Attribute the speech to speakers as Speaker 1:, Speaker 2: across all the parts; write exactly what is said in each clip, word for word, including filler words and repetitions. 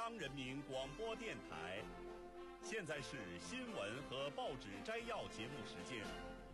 Speaker 1: 央人民广播电台。现在是新闻和报纸摘要节目时间。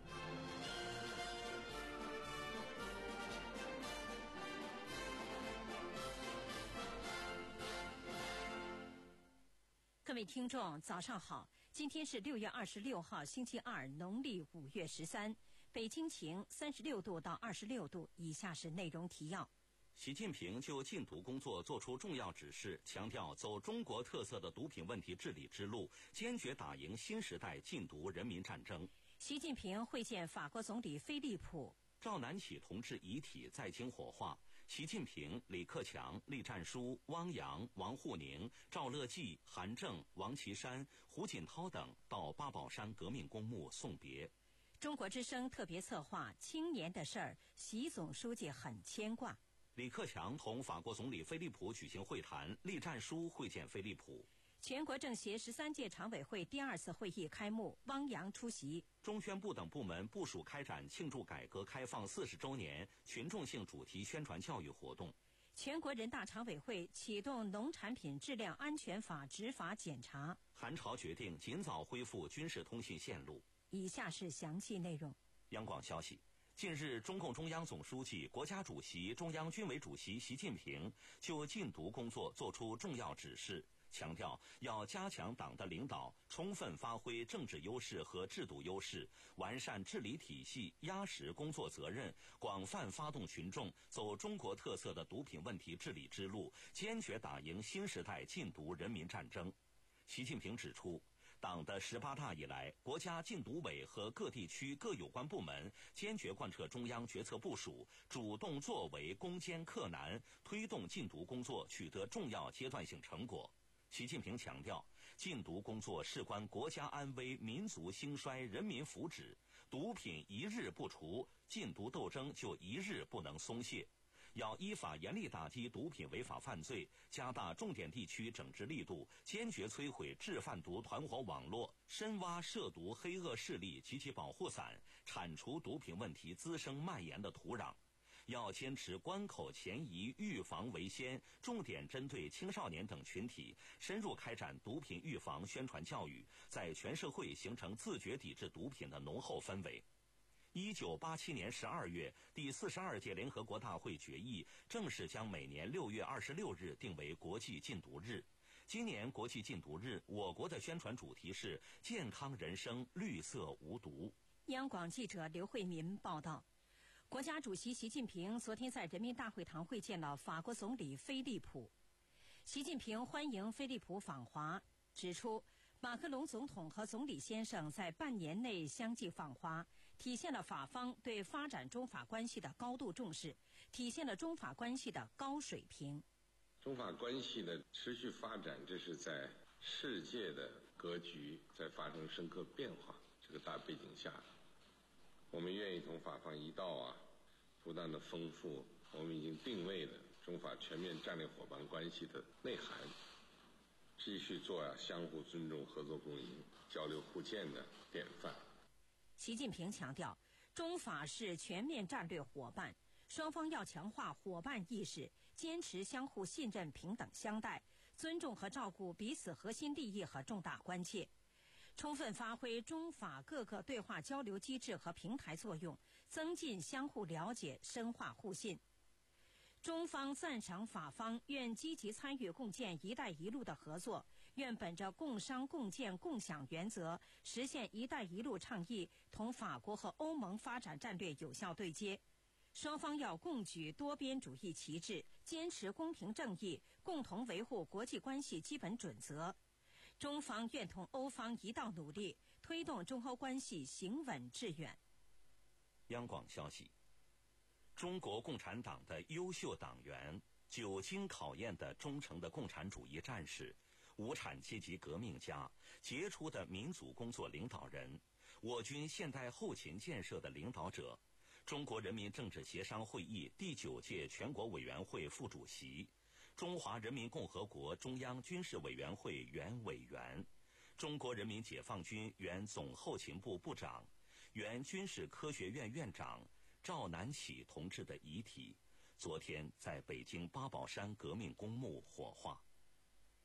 Speaker 2: 各位听众早上好，今天是六月二十六号星期二，农历五月十三，北京晴，三十六度到二十六度。以下是内容提要。
Speaker 3: 习近平就禁毒工作作出重要指示，强调走中国特色的毒品问题治理之路，坚决打赢新时代禁毒人民战争。
Speaker 2: 习近平会见法国总理菲利普。
Speaker 3: 赵南起同志遗体在京火化，习近平、李克强、栗战书、汪洋、王沪宁、赵乐际、韩正、王岐山、胡锦涛等到八宝山革命公墓送别。
Speaker 2: 中国之声特别策划青年的事儿，习总书记很牵挂。
Speaker 3: 李克强同法国总理菲利普举行会谈，栗战书会见菲利普。
Speaker 2: 全国政协十三届常委会第二次会议开幕，汪洋出席。
Speaker 3: 中宣部等部门部署开展庆祝改革开放四十周年群众性主题宣传教育活动。
Speaker 2: 全国人大常委会启动农产品质量安全法执法检查。
Speaker 3: 韩朝决定尽早恢复军事通信线路。
Speaker 2: 以下是详细内容。
Speaker 3: 央广消息，近日，中共中央总书记、国家主席、中央军委主席习近平就禁毒工作作出重要指示，强调要加强党的领导，充分发挥政治优势和制度优势，完善治理体系，压实工作责任，广泛发动群众走中国特色的毒品问题治理之路，坚决打赢新时代禁毒人民战争。习近平指出，党的十八大以来，国家禁毒委和各地区各有关部门坚决贯彻中央决策部署，主动作为，攻坚克难，推动禁毒工作取得重要阶段性成果。习近平强调，禁毒工作事关国家安危、民族兴衰、人民福祉，毒品一日不除，禁毒斗争就一日不能松懈。要依法严厉打击毒品违法犯罪，加大重点地区整治力度，坚决摧毁制贩毒团伙网络，深挖涉毒黑恶势力及其保护伞，铲除毒品问题滋生蔓延的土壤。要坚持关口前移，预防为先，重点针对青少年等群体，深入开展毒品预防宣传教育，在全社会形成自觉抵制毒品的浓厚氛围。一九八七年十二月，第四十二届联合国大会决议正式将每年六月二十六日定为国际禁毒日。今年国际禁毒日，我国的宣传主题是健康人生，绿色无毒。
Speaker 2: 央广记者刘慧民报道，国家主席习近平昨天在人民大会堂会见了法国总理菲利普。习近平欢迎菲利普访华，指出马克龙总统和总理先生在半年内相继访华，体现了法方对发展中法关系的高度重视，体现了中法关系的高水平。
Speaker 4: 中法关系的持续发展，这是在世界的格局在发生深刻变化这个大背景下，我们愿意同法方一道啊，不断的丰富我们已经定位的中法全面战略伙伴关系的内涵，继续做啊相互尊重、合作共赢、交流互鉴的典范。
Speaker 2: 习近平强调，中法是全面战略伙伴，双方要强化伙伴意识，坚持相互信任、平等相待，尊重和照顾彼此核心利益和重大关切，充分发挥中法各个对话交流机制和平台作用，增进相互了解，深化互信。中方赞赏法方愿积极参与共建“一带一路”的合作，愿本着共商共建共享原则，实现“一带一路”倡议同法国和欧盟发展战略有效对接。双方要共举多边主义旗帜，坚持公平正义，共同维护国际关系基本准则。中方愿同欧方一道努力，推动中欧关系行稳致远。
Speaker 3: 央广消息，中国共产党的优秀党员，久经考验的忠诚的共产主义战士，无产阶级革命家，杰出的民主工作领导人，我军现代后勤建设的领导者，中国人民政治协商会议第九届全国委员会副主席，中华人民共和国中央军事委员会原委员，中国人民解放军原总后勤部部长，原军事科学院院长赵南起同志的遗体，昨天在北京八宝山革命公墓火化。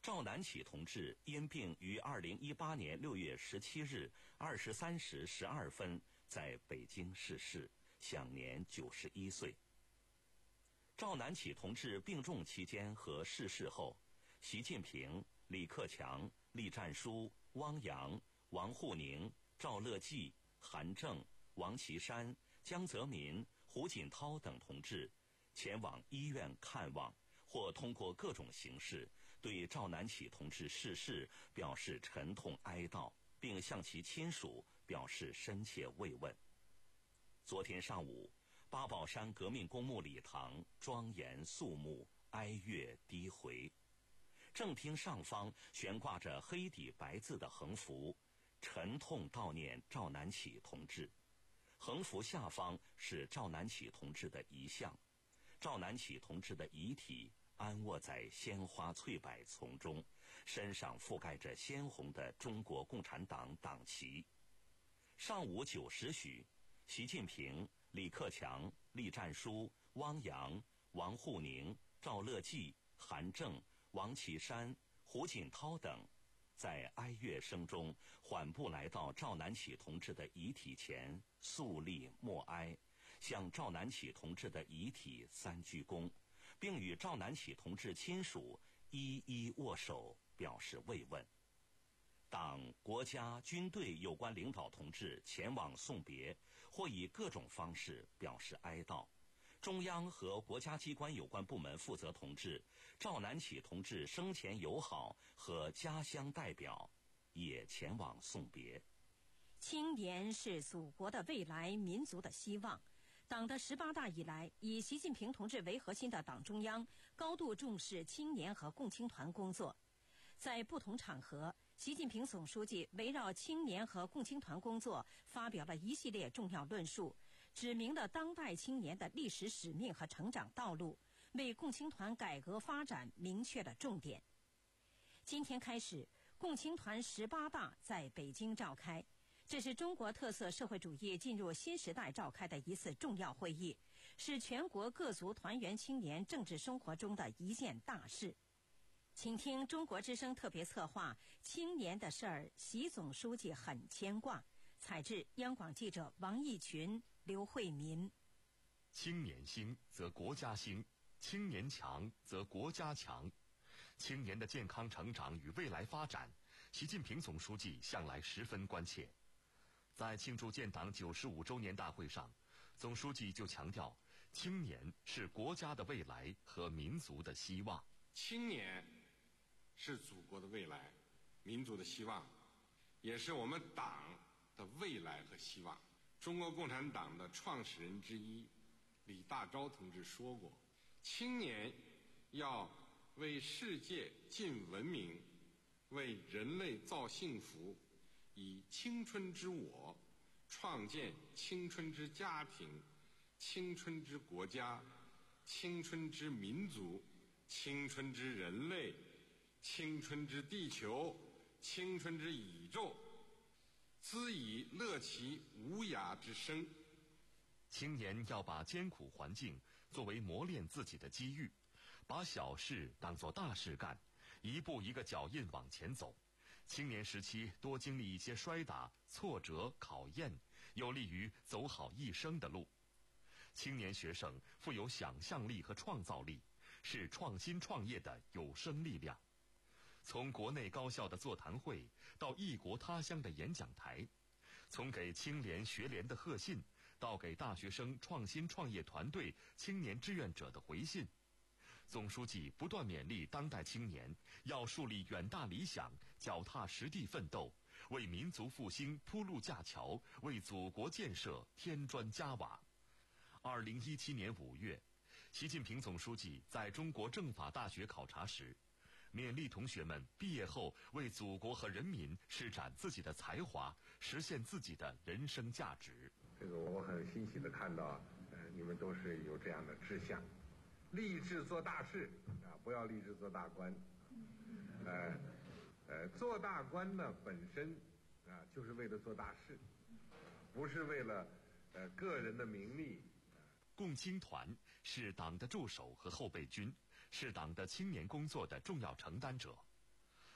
Speaker 3: 赵南起同志因病于二零一八年六月十七日二十三时十二分在北京逝世，享年九十一岁。赵南起同志病重期间和逝世后，习近平、李克强、栗战书、汪洋、王沪宁、赵乐际、韩正、王岐山、江泽民、胡锦涛等同志前往医院看望，或通过各种形式对赵南起同志逝世表示沉痛哀悼，并向其亲属表示深切慰问。昨天上午，八宝山革命公墓礼堂庄严肃穆，哀乐低回。正厅上方悬挂着黑底白字的横幅，沉痛悼念赵南起同志。横幅下方是赵南起同志的遗像，赵南起同志的遗体安卧在鲜花翠柏丛中，身上覆盖着鲜红的中国共产党党旗。上午九时许，习近平、李克强、栗战书、汪洋、王沪宁、赵乐际、韩正、王岐山、胡锦涛等在哀乐声中缓步来到赵南起同志的遗体前，肃立默哀，向赵南起同志的遗体三鞠躬，并与赵南起同志亲属一一握手，表示慰问。党、国家、军队有关领导同志前往送别，或以各种方式表示哀悼。中央和国家机关有关部门负责同志、赵南起同志生前友好和家乡代表也前往送别。
Speaker 2: 青年是祖国的未来，民族的希望。党的十八大以来，以习近平同志为核心的党中央高度重视青年和共青团工作。在不同场合，习近平总书记围绕青年和共青团工作发表了一系列重要论述，指明了当代青年的历史使命和成长道路，为共青团改革发展明确了重点。今天开始，共青团十八大在北京召开，这是中国特色社会主义进入新时代召开的一次重要会议，是全国各族团圆青年政治生活中的一件大事。请听中国之声特别策划《青年的事儿》，习总书记很牵挂。采制央广记者王义群、刘慧民。
Speaker 5: 青年兴则国家兴，青年强则国家强。青年的健康成长与未来发展，习近平总书记向来十分关切。在庆祝建党九十五周年大会上，总书记就强调，青年是国家的未来和民族的希望。
Speaker 4: 青年是祖国的未来，民族的希望，也是我们党的未来和希望。中国共产党的创始人之一李大钊同志说过，青年要为世界尽文明，为人类造幸福，以青春之我创建青春之家庭、青春之国家、青春之民族、青春之人类、青春之地球、青春之宇宙，兹以乐其无涯之声。
Speaker 5: 青年要把艰苦环境作为磨练自己的机遇，把小事当作大事干，一步一个脚印往前走。青年时期多经历一些摔打、挫折、考验，有利于走好一生的路。青年学生富有想象力和创造力，是创新创业的有生力量。从国内高校的座谈会到异国他乡的演讲台，从给青联学联的贺信到给大学生创新创业团队青年志愿者的回信，总书记不断勉励当代青年要树立远大理想，脚踏实地奋斗，为民族复兴铺路架桥，为祖国建设添砖加瓦。二零一七年五月，习近平总书记在中国政法大学考察时，勉励同学们毕业后为祖国和人民施展自己的才华，实现自己的人生价值。
Speaker 4: 这个我很欣喜地看到，呃，你们都是有这样的志向，立志做大事啊，不要立志做大官。呃，呃，做大官呢本身啊就是为了做大事，不是为了呃个人的名利。
Speaker 5: 共青团是党的助手和后备军，是党的青年工作的重要承担者。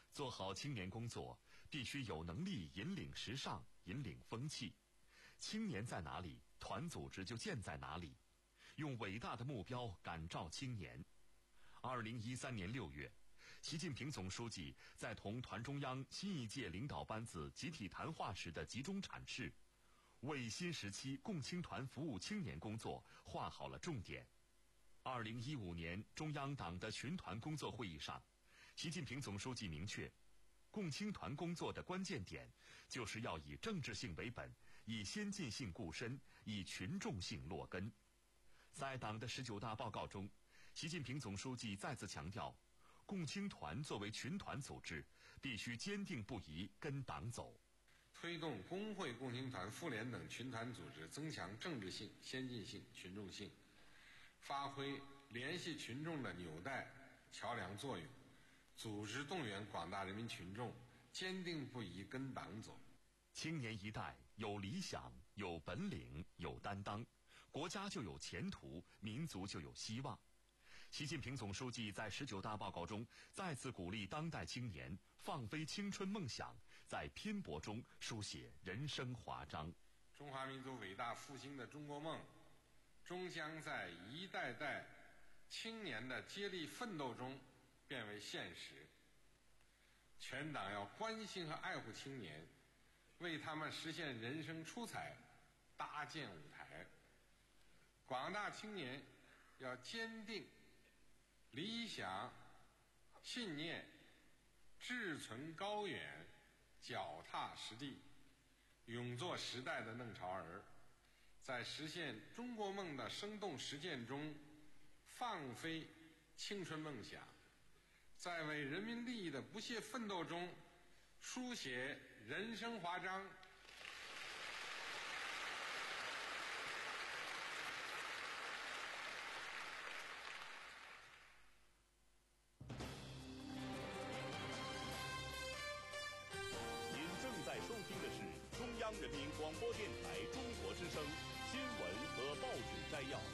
Speaker 5: 做好青年工作，必须有能力引领时尚，引领风气。青年在哪里，团组织就建在哪里。用伟大的目标感召青年。二零一三年六月，习近平总书记在同团中央新一届领导班子集体谈话时的集中阐释，为新时期共青团服务青年工作画好了重点。二零一五年中央党的群团工作会议上，习近平总书记明确，共青团工作的关键点就是要以政治性为本，以先进性固身，以群众性落根。在党的十九大报告中，习近平总书记再次强调，共青团作为群团组织，必须坚定不移跟党走，
Speaker 4: 推动工会共青团、妇联等群团组织增强政治性、先进性、群众性，发挥联系群众的纽带、桥梁作用，组织动员广大人民群众坚定不移跟党走。
Speaker 5: 青年一代有理想、有本领、有担当，国家就有前途，民族就有希望。习近平总书记在十九大报告中再次鼓励当代青年放飞青春梦想，在拼搏中书写人生华章。
Speaker 4: 中华民族伟大复兴的中国梦，终将在一代代青年的接力奋斗中变为现实。全党要关心和爱护青年，为他们实现人生出彩搭建舞台。广大青年要坚定理想、信念，志存高远，脚踏实地，勇做时代的弄潮儿，在实现中国梦的生动实践中放飞青春梦想，在为人民利益的不懈奋斗中书写人生华章。
Speaker 1: 收听的是中央人民广播电台中国之声新闻和报纸摘要。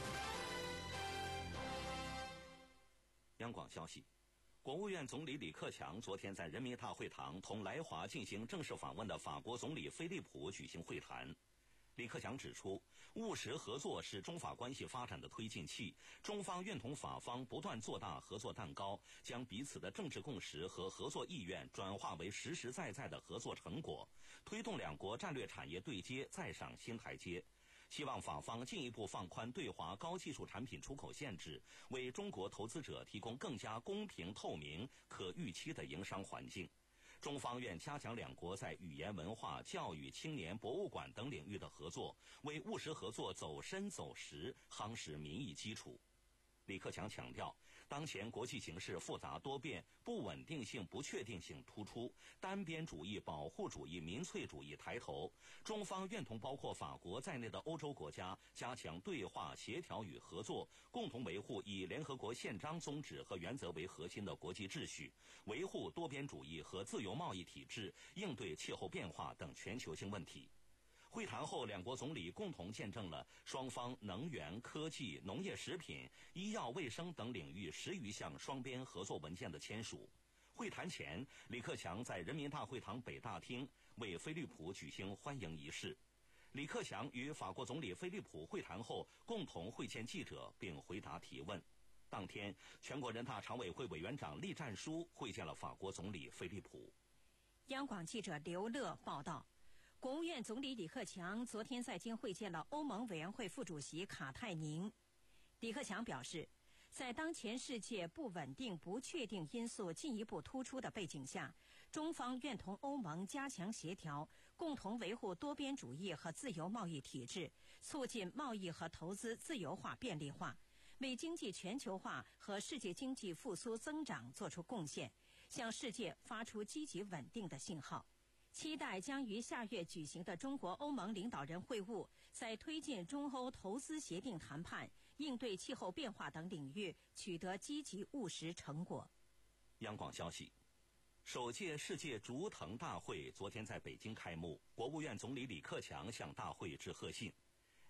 Speaker 3: 央广消息，国务院总理李克强昨天在人民大会堂同来华进行正式访问的法国总理菲利普举行会谈。李克强指出，务实合作是中法关系发展的推进器，中方愿同法方不断做大合作蛋糕，将彼此的政治共识和合作意愿转化为实实在在的合作成果，推动两国战略产业对接再上新台阶。希望法方进一步放宽对华高技术产品出口限制，为中国投资者提供更加公平、透明、可预期的营商环境。中方愿加强两国在语言文化、教育、青年、博物馆等领域的合作，为务实合作走深走实夯实民意基础。李克强强调，当前国际形势复杂多变，不稳定性、不确定性突出，单边主义、保护主义、民粹主义抬头。中方愿同包括法国在内的欧洲国家加强对话、协调与合作，共同维护以联合国宪章宗旨和原则为核心的国际秩序，维护多边主义和自由贸易体制，应对气候变化等全球性问题。会谈后，两国总理共同见证了双方能源、科技、农业、食品、医药卫生等领域十余项双边合作文件的签署。会谈前，李克强在人民大会堂北大厅为菲利普举行欢迎仪式。李克强与法国总理菲利普会谈后，共同会见记者并回答提问。当天，全国人大常委会委员长栗战书会见了法国总理菲利普。
Speaker 2: 央广记者刘乐报道。国务院总理李克强昨天在京会见了欧盟委员会副主席卡泰宁。李克强表示，在当前世界不稳定、不确定因素进一步突出的背景下，中方愿同欧盟加强协调，共同维护多边主义和自由贸易体制，促进贸易和投资自由化便利化，为经济全球化和世界经济复苏增长做出贡献，向世界发出积极稳定的信号。期待将于下月举行的中国欧盟领导人会晤，在推进中欧投资协定谈判、应对气候变化等领域取得积极务实成果。
Speaker 3: 央广消息，首届世界竹藤大会昨天在北京开幕，国务院总理李克强向大会致贺信。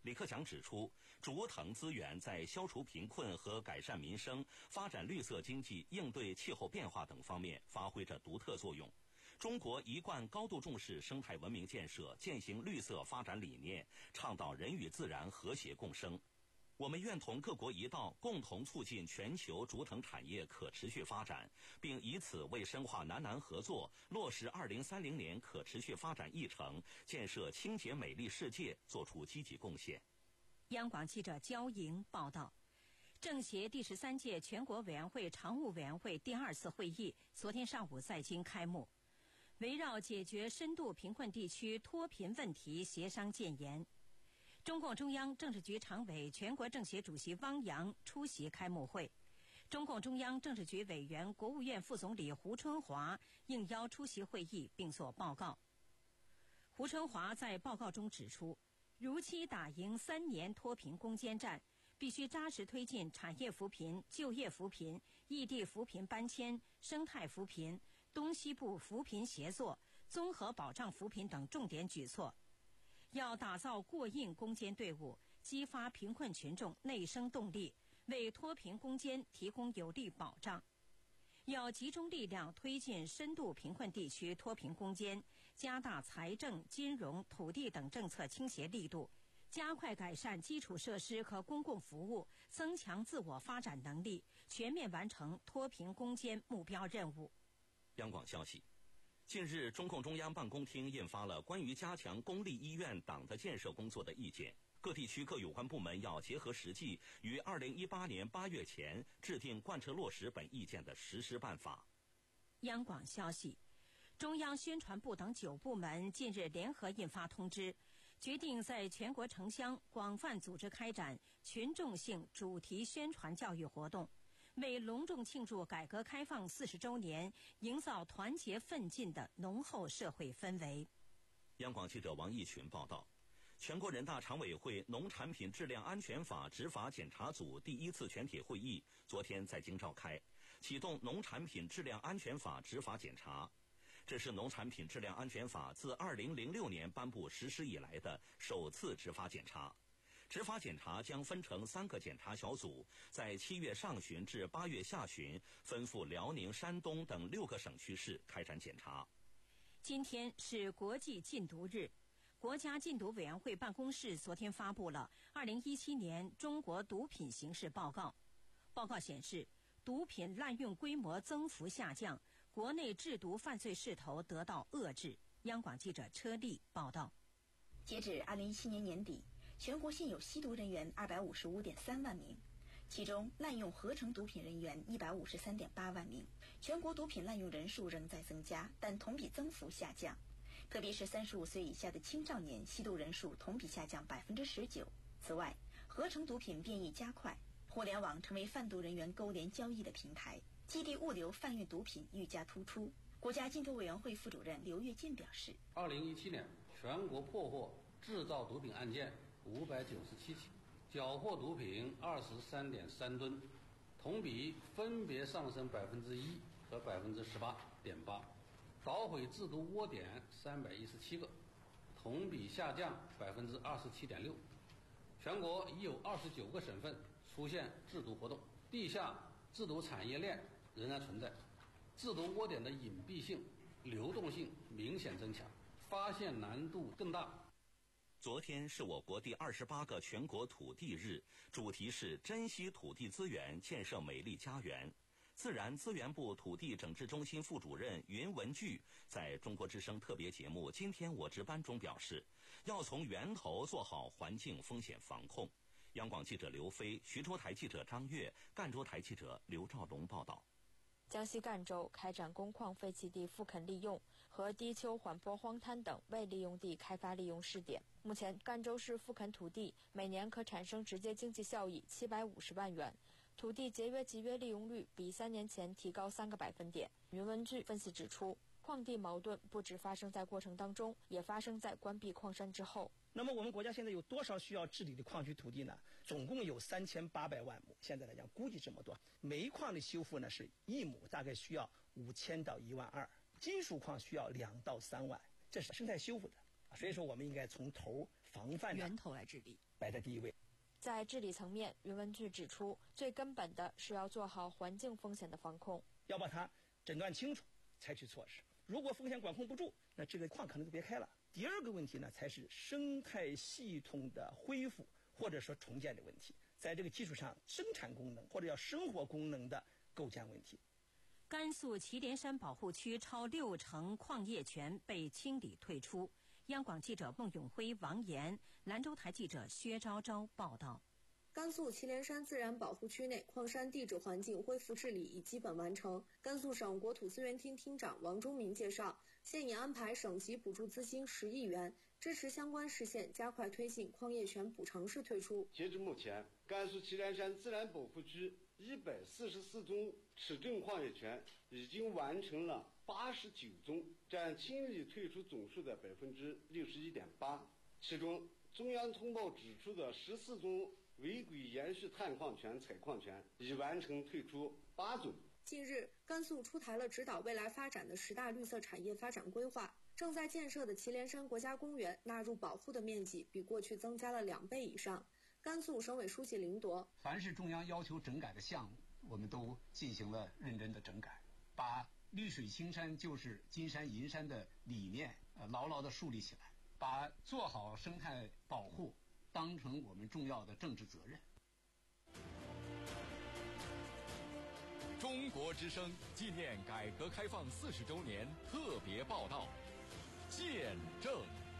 Speaker 3: 李克强指出，竹藤资源在消除贫困和改善民生、发展绿色经济、应对气候变化等方面发挥着独特作用。中国一贯高度重视生态文明建设，践行绿色发展理念，倡导人与自然和谐共生。我们愿同各国一道，共同促进全球竹藤产业可持续发展，并以此为深化南南合作、落实二零三零年可持续发展议程、建设清洁美丽世界做出积极贡献。
Speaker 2: 央广记者焦莹报道，政协第十三届全国委员会常务委员会第二次会议昨天上午在京开幕，围绕解决深度贫困地区脱贫问题协商建言。中共中央政治局常委、全国政协主席汪洋出席开幕会，中共中央政治局委员、国务院副总理胡春华应邀出席会议并作报告。胡春华在报告中指出，如期打赢三年脱贫攻坚战，必须扎实推进产业扶贫、就业扶贫、异地扶贫搬迁、生态扶贫、东西部扶贫协作、综合保障扶贫等重点举措。要打造过硬攻坚队伍，激发贫困群众内生动力，为脱贫攻坚提供有力保障。要集中力量推进深度贫困地区脱贫攻坚，加大财政、金融、土地等政策倾斜力度，加快改善基础设施和公共服务，增强自我发展能力，全面完成脱贫攻坚目标任务。
Speaker 3: 央广消息，近日，中共中央办公厅印发了关于加强公立医院党的建设工作的意见，各地区各有关部门要结合实际，于二零一八年八月前制定贯彻落实本意见的实施办法。
Speaker 2: 央广消息，中央宣传部等九部门近日联合印发通知，决定在全国城乡广泛组织开展群众性主题宣传教育活动，为隆重庆祝改革开放四十周年，营造团结奋进的浓厚社会氛围。
Speaker 3: 央广记者王义群报道，全国人大常委会农产品质量安全法执法检查组第一次全体会议昨天在京召开，启动农产品质量安全法执法检查。这是农产品质量安全法自二零零六年颁布实施以来的首次执法检查。执法检查将分成三个检查小组，在七月上旬至八月下旬，分赴辽宁、山东等六个省区市开展检查。
Speaker 2: 今天是国际禁毒日，国家禁毒委员会办公室昨天发布了二零一七年中国毒品形势报告。报告显示，毒品滥用规模增幅下降，国内制毒犯罪势头得到遏制。央广记者车丽报道。
Speaker 6: 截至二零一七年年底，全国现有吸毒人员二百五十五点三万名，其中滥用合成毒品人员一百五十三点八万名。全国毒品滥用人数仍在增加，但同比增幅下降。特别是三十五岁以下的青少年吸毒人数同比下降百分之十九。此外，合成毒品变异加快，互联网成为贩毒人员勾连交易的平台，基地物流贩运毒品愈加突出。国家禁毒委员会副主任刘跃进表示，
Speaker 7: 二零一七年全国破获制造毒品案件五百九十七起，缴获毒品二十三点三吨，同比分别上升百分之一和百分之十八点八。捣毁制毒窝点三百一十七个，同比下降百分之二十七点六。全国已有二十九个省份出现制毒活动，地下制毒产业链仍然存在，制毒窝点的隐蔽性、流动性明显增强，发现难度更大。
Speaker 3: 昨天是我国第二十八个全国土地日，主题是珍惜土地资源，建设美丽家园。自然资源部土地整治中心副主任云文具在中国之声特别节目《今天我值班》中表示，要从源头做好环境风险防控。央广记者刘飞、徐州台记者张悦、赣州台记者刘兆龙报道。
Speaker 8: 江西赣州开展工矿废弃地复垦利用和低丘缓坡荒滩等未利用地开发利用试点。目前，赣州市复垦土地每年可产生直接经济效益七百五十万元。土地节约集约利用率比三年前提高三个百分点。云文具分析指出，矿地矛盾不只发生在过程当中，也发生在关闭矿山之后。
Speaker 9: 那么我们国家现在有多少需要治理的矿区土地呢？总共有三千八百万亩，现在来讲估计这么多。煤矿的修复呢，是一亩大概需要五千到一万二，金属矿需要两到三万，这是生态修复的。所以说我们应该从头防范
Speaker 2: 源头来治理
Speaker 9: 摆在第一位。
Speaker 8: 在治理层面，윤文俊指出，最根本的是要做好环境风险的防控，
Speaker 9: 要把它诊断清楚，采取措施。如果风险管控不住，那这个矿可能就别开了。第二个问题呢，才是生态系统的恢复或者说重建的问题，在这个基础上，生产功能或者叫生活功能的构建问题。
Speaker 2: 甘肃祁连山保护区超六成矿业权被清理退出。央广记者孟永辉、王岩，兰州台记者薛昭昭报道。
Speaker 10: 甘肃祁连山自然保护区内矿山地质环境恢复治理已基本完成。甘肃省国土资源厅厅长王忠民介绍，现已安排省级补助资金十亿元，支持相关市县加快推进矿业权补偿式退出。
Speaker 11: 截至目前，甘肃祁连山自然保护区一百四十四宗持证矿业权已经完成了八十九宗，占清理退出总数的百分之六十一点八。其中，中央通报指出的十四宗违规延续探矿权、采矿权已完成退出八宗。
Speaker 10: 近日，甘肃出台了指导未来发展的十大绿色产业发展规划，正在建设的祁连山国家公园纳入保护的面积比过去增加了两倍以上。甘肃省委书记林铎，
Speaker 12: 凡是中央要求整改的项目，我们都进行了认真的整改，把绿水青山就是金山银山的理念呃牢牢地树立起来，把做好生态保护当成我们重要的政治责任。
Speaker 5: 中国之声纪念改革开放四十周年特别报道，见证。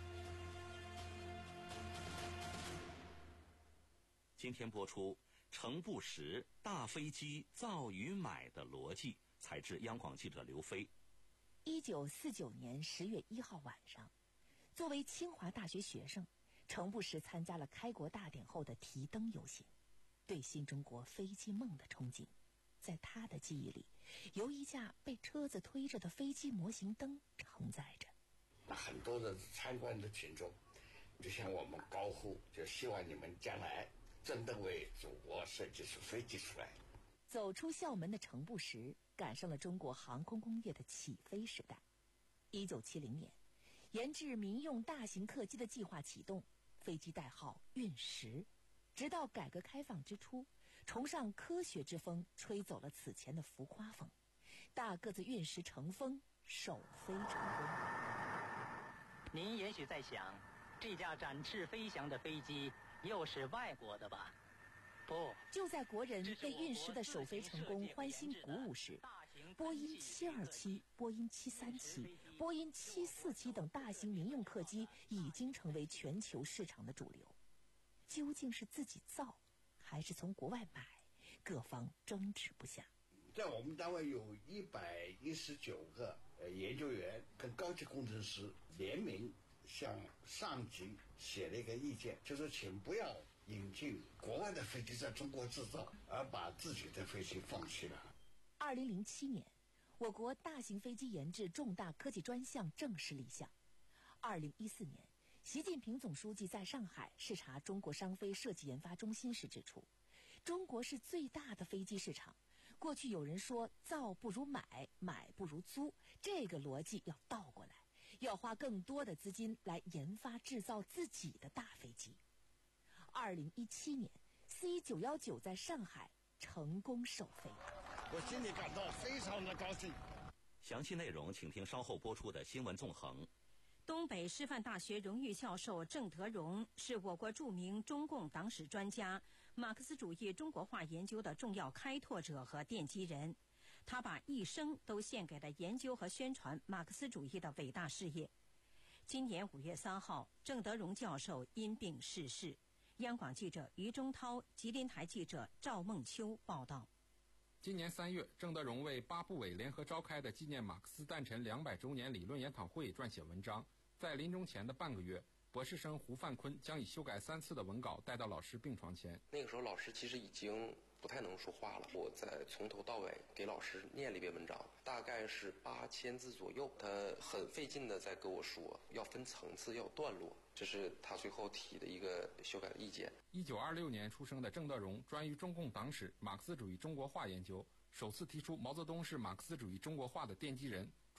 Speaker 3: 今天播出程不识大飞机造与买的逻辑，采自央广记者刘飞。
Speaker 2: 一九四九年十月一号晚上，作为清华大学学生，程不识参加了开国大典后的提灯游行，对新中国飞机梦的憧憬，在他的记忆里，由一架被车子推着的飞机模型灯承载着。
Speaker 13: 那很多的参观的群众就向我们高呼，就希望你们将来真的为祖国设计出飞机出来。
Speaker 2: 走出校门的程不识赶上了中国航空工业的起飞时代。一九七零年，研制民用大型客机的计划启动，飞机代号运十。直到改革开放之初，崇尚科学之风吹走了此前的浮夸风，大个子运十乘风首飞成功。
Speaker 14: 您也许在想，这架展翅飞翔的飞机又是外国的吧？不，
Speaker 2: 就在国人为运十的首飞成功欢欣鼓舞时，波音七二七、波音七三七、波音七四七等大型民用客机已经成为全球市场的主流。究竟是自己造，还是从国外买？各方争执不下。
Speaker 13: 在我们单位有一百一十九个呃研究员跟高级工程师联名向上级写了一个意见，就是请不要引进国外的飞机在中国制造，而把自己的飞机放弃了。
Speaker 2: 二零零七年，我国大型飞机研制重大科技专项正式立项。二零一四年，习近平总书记在上海视察中国商飞设计研发中心时指出，中国是最大的飞机市场。过去有人说造不如买，买不如租，这个逻辑要倒过来，要花更多的资金来研发制造自己的大飞机。二零一七年 C 九一九在上海成功首飞，
Speaker 13: 我心里感到非常的高兴。
Speaker 3: 详细内容请听稍后播出的新闻纵横。
Speaker 2: 东北师范大学荣誉教授郑德荣是我国著名中共党史专家、马克思主义中国化研究的重要开拓者和奠基人。他把一生都献给了研究和宣传马克思主义的伟大事业。今年五月三号，郑德荣教授因病逝世。央广记者于中涛、吉林台记者赵梦秋报道。
Speaker 15: 今年三月，郑德荣为八部委联合召开的纪念马克思诞辰两百周年理论研讨会撰写文章。在临终前的半个月，博士生胡范坤将已修改三次的文稿带到老师病床前。
Speaker 16: 那个时候老师其实已经不太能说话了，我再从头到尾给老师念了一遍文章，大概是八千字左右。他很费劲的在跟我说要分层次，要段落，这是他最后提的一个修改的意见。
Speaker 15: 一九二六年出生的郑德荣专于中共党史、马克思主义中国化研究，首次提出毛泽东是马克思主义中国化的奠基人，主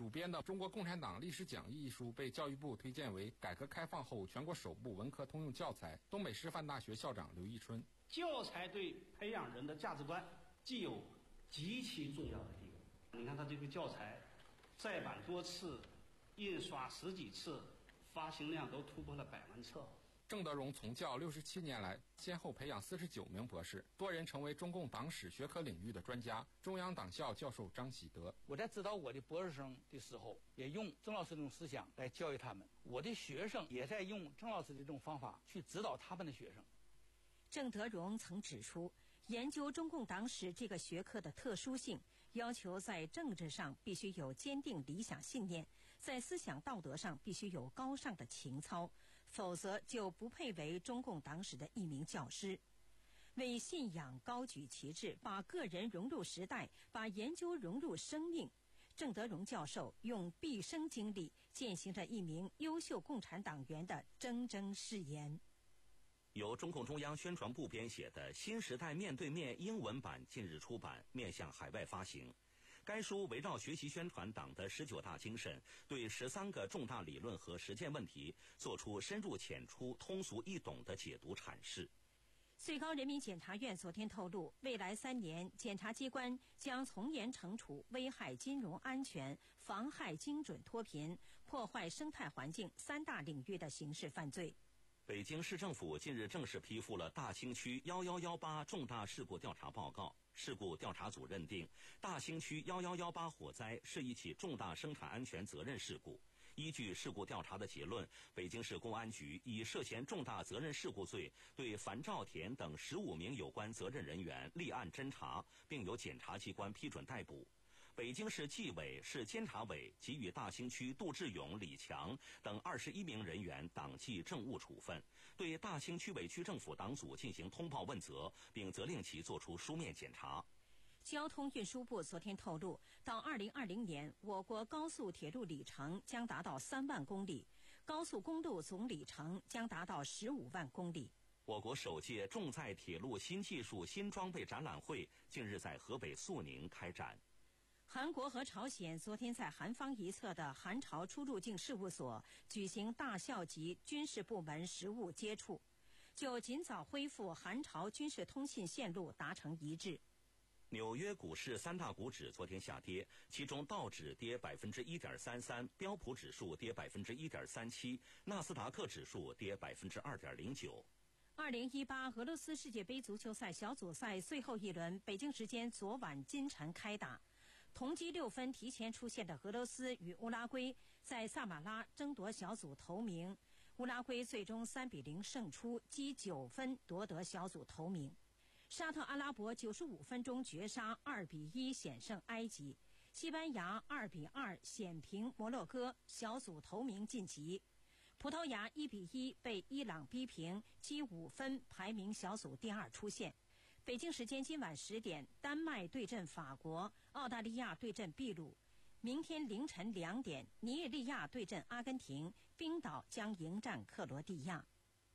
Speaker 15: 主编的《中国共产党历史讲义》一书被教育部推荐为改革开放后全国首部文科通用教材。东北师范大学校长刘义春：
Speaker 17: 教材对培养人的价值观既有极其重要的地位。你看它这个教材再版多次，印刷十几次，发行量都突破了百万册。
Speaker 15: 郑德荣从教六十七年来，先后培养四十九名博士，多人成为中共党史学科领域的专家。中央党校教授张喜德：
Speaker 18: 我在指导我的博士生的时候，也用郑老师这种思想来教育他们，我的学生也在用郑老师的这种方法去指导他们的学生。
Speaker 2: 郑德荣曾指出，研究中共党史这个学科的特殊性，要求在政治上必须有坚定理想信念，在思想道德上必须有高尚的情操，否则就不配为中共党史的一名教师。为信仰高举旗帜，把个人融入时代，把研究融入生命，郑德荣教授用毕生精力践行着一名优秀共产党员的铮铮誓言。
Speaker 3: 由中共中央宣传部编写的《新时代面对面》英文版近日出版，面向海外发行。该书围绕学习宣传党的十九大精神，对十三个重大理论和实践问题做出深入浅出、通俗易懂的解读阐释。
Speaker 2: 最高人民检察院昨天透露，未来三年，检察机关将从严惩处危害金融安全、妨害精准脱贫、破坏生态环境三大领域的刑事犯罪。
Speaker 3: 北京市政府近日正式批复了大兴区一一一八重大事故调查报告。事故调查组认定，大兴区一一一八火灾是一起重大生产安全责任事故。依据事故调查的结论，北京市公安局以涉嫌重大责任事故罪对樊兆田等十五名有关责任人员立案侦查，并由检察机关批准逮捕。北京市纪委、市监察委给予大兴区杜志勇、李强等二十一名人员党纪政务处分，对大兴区委区政府党组进行通报问责，并责令其作出书面检查。
Speaker 2: 交通运输部昨天透露，到二零二零年，我国高速铁路里程将达到三万公里，高速公路总里程将达到十五万公里。
Speaker 3: 我国首届重载铁路新技术新装备展览会近日在河北肃宁开展。
Speaker 2: 韩国和朝鲜昨天在韩方一侧的韩朝出入境事务所举行大校级军事部门实务接触，就尽早恢复韩朝军事通信线路达成一致。
Speaker 3: 纽约股市三大股指昨天下跌，其中道指跌百分之一点三三，标普指数跌百分之一点三七，纳斯达克指数跌百分之二点零九。
Speaker 2: 二零一八俄罗斯世界杯足球赛小组赛最后一轮，北京时间昨晚今晨开打。同积六分提前出现的俄罗斯与乌拉圭在萨马拉争夺小组头名，乌拉圭最终三比零胜出，积九分夺得小组头名。沙特阿拉伯九十五分钟绝杀二比一险胜埃及，西班牙二比二险平摩洛哥，小组头名晋级。葡萄牙一比一被伊朗逼平，积五分排名小组第二出线。北京时间今晚十点，丹麦对阵法国，澳大利亚对阵秘鲁。明天凌晨两点，尼日利亚对阵阿根廷，冰岛将迎战克罗地亚。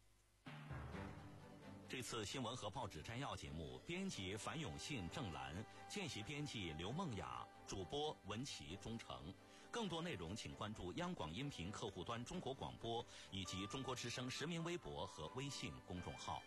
Speaker 3: 这次新闻和报纸摘要节目，编辑樊永信、郑兰，见习编辑刘梦雅，主播文琪、钟诚。更多内容请关注央广音频客户端中国广播以及中国之声实名微博和微信公众号。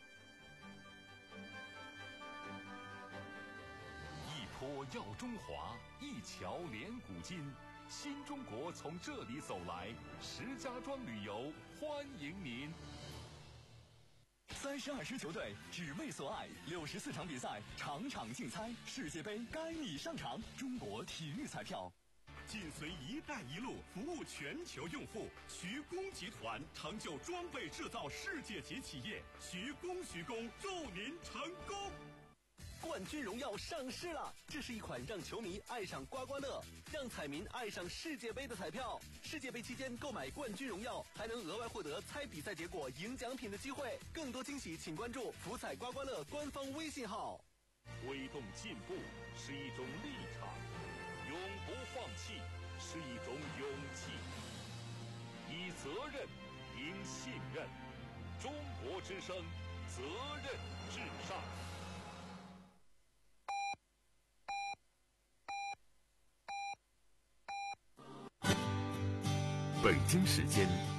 Speaker 5: 一坡耀中华，一桥连古今，新中国从这里走来。石家庄旅游欢迎您。
Speaker 19: 三十二支球队只为所爱，六十四场比赛，场场竞猜，世界杯该你上场。中国体育彩票。
Speaker 1: 紧随“一带一路”，服务全球用户。徐工集团成就装备制造世界级企业，徐工徐工祝您成功。
Speaker 20: 冠军荣耀上市了，这是一款让球迷爱上刮刮乐，让彩民爱上世界杯的彩票。世界杯期间购买冠军荣耀，还能额外获得猜比赛结果、赢奖品的机会。更多惊喜，请关注福彩刮刮乐官方微信号。
Speaker 1: 推动进步是一种立场，永不放弃是一种勇气。以责任赢信任，中国之声，责任至上。
Speaker 19: 北京时间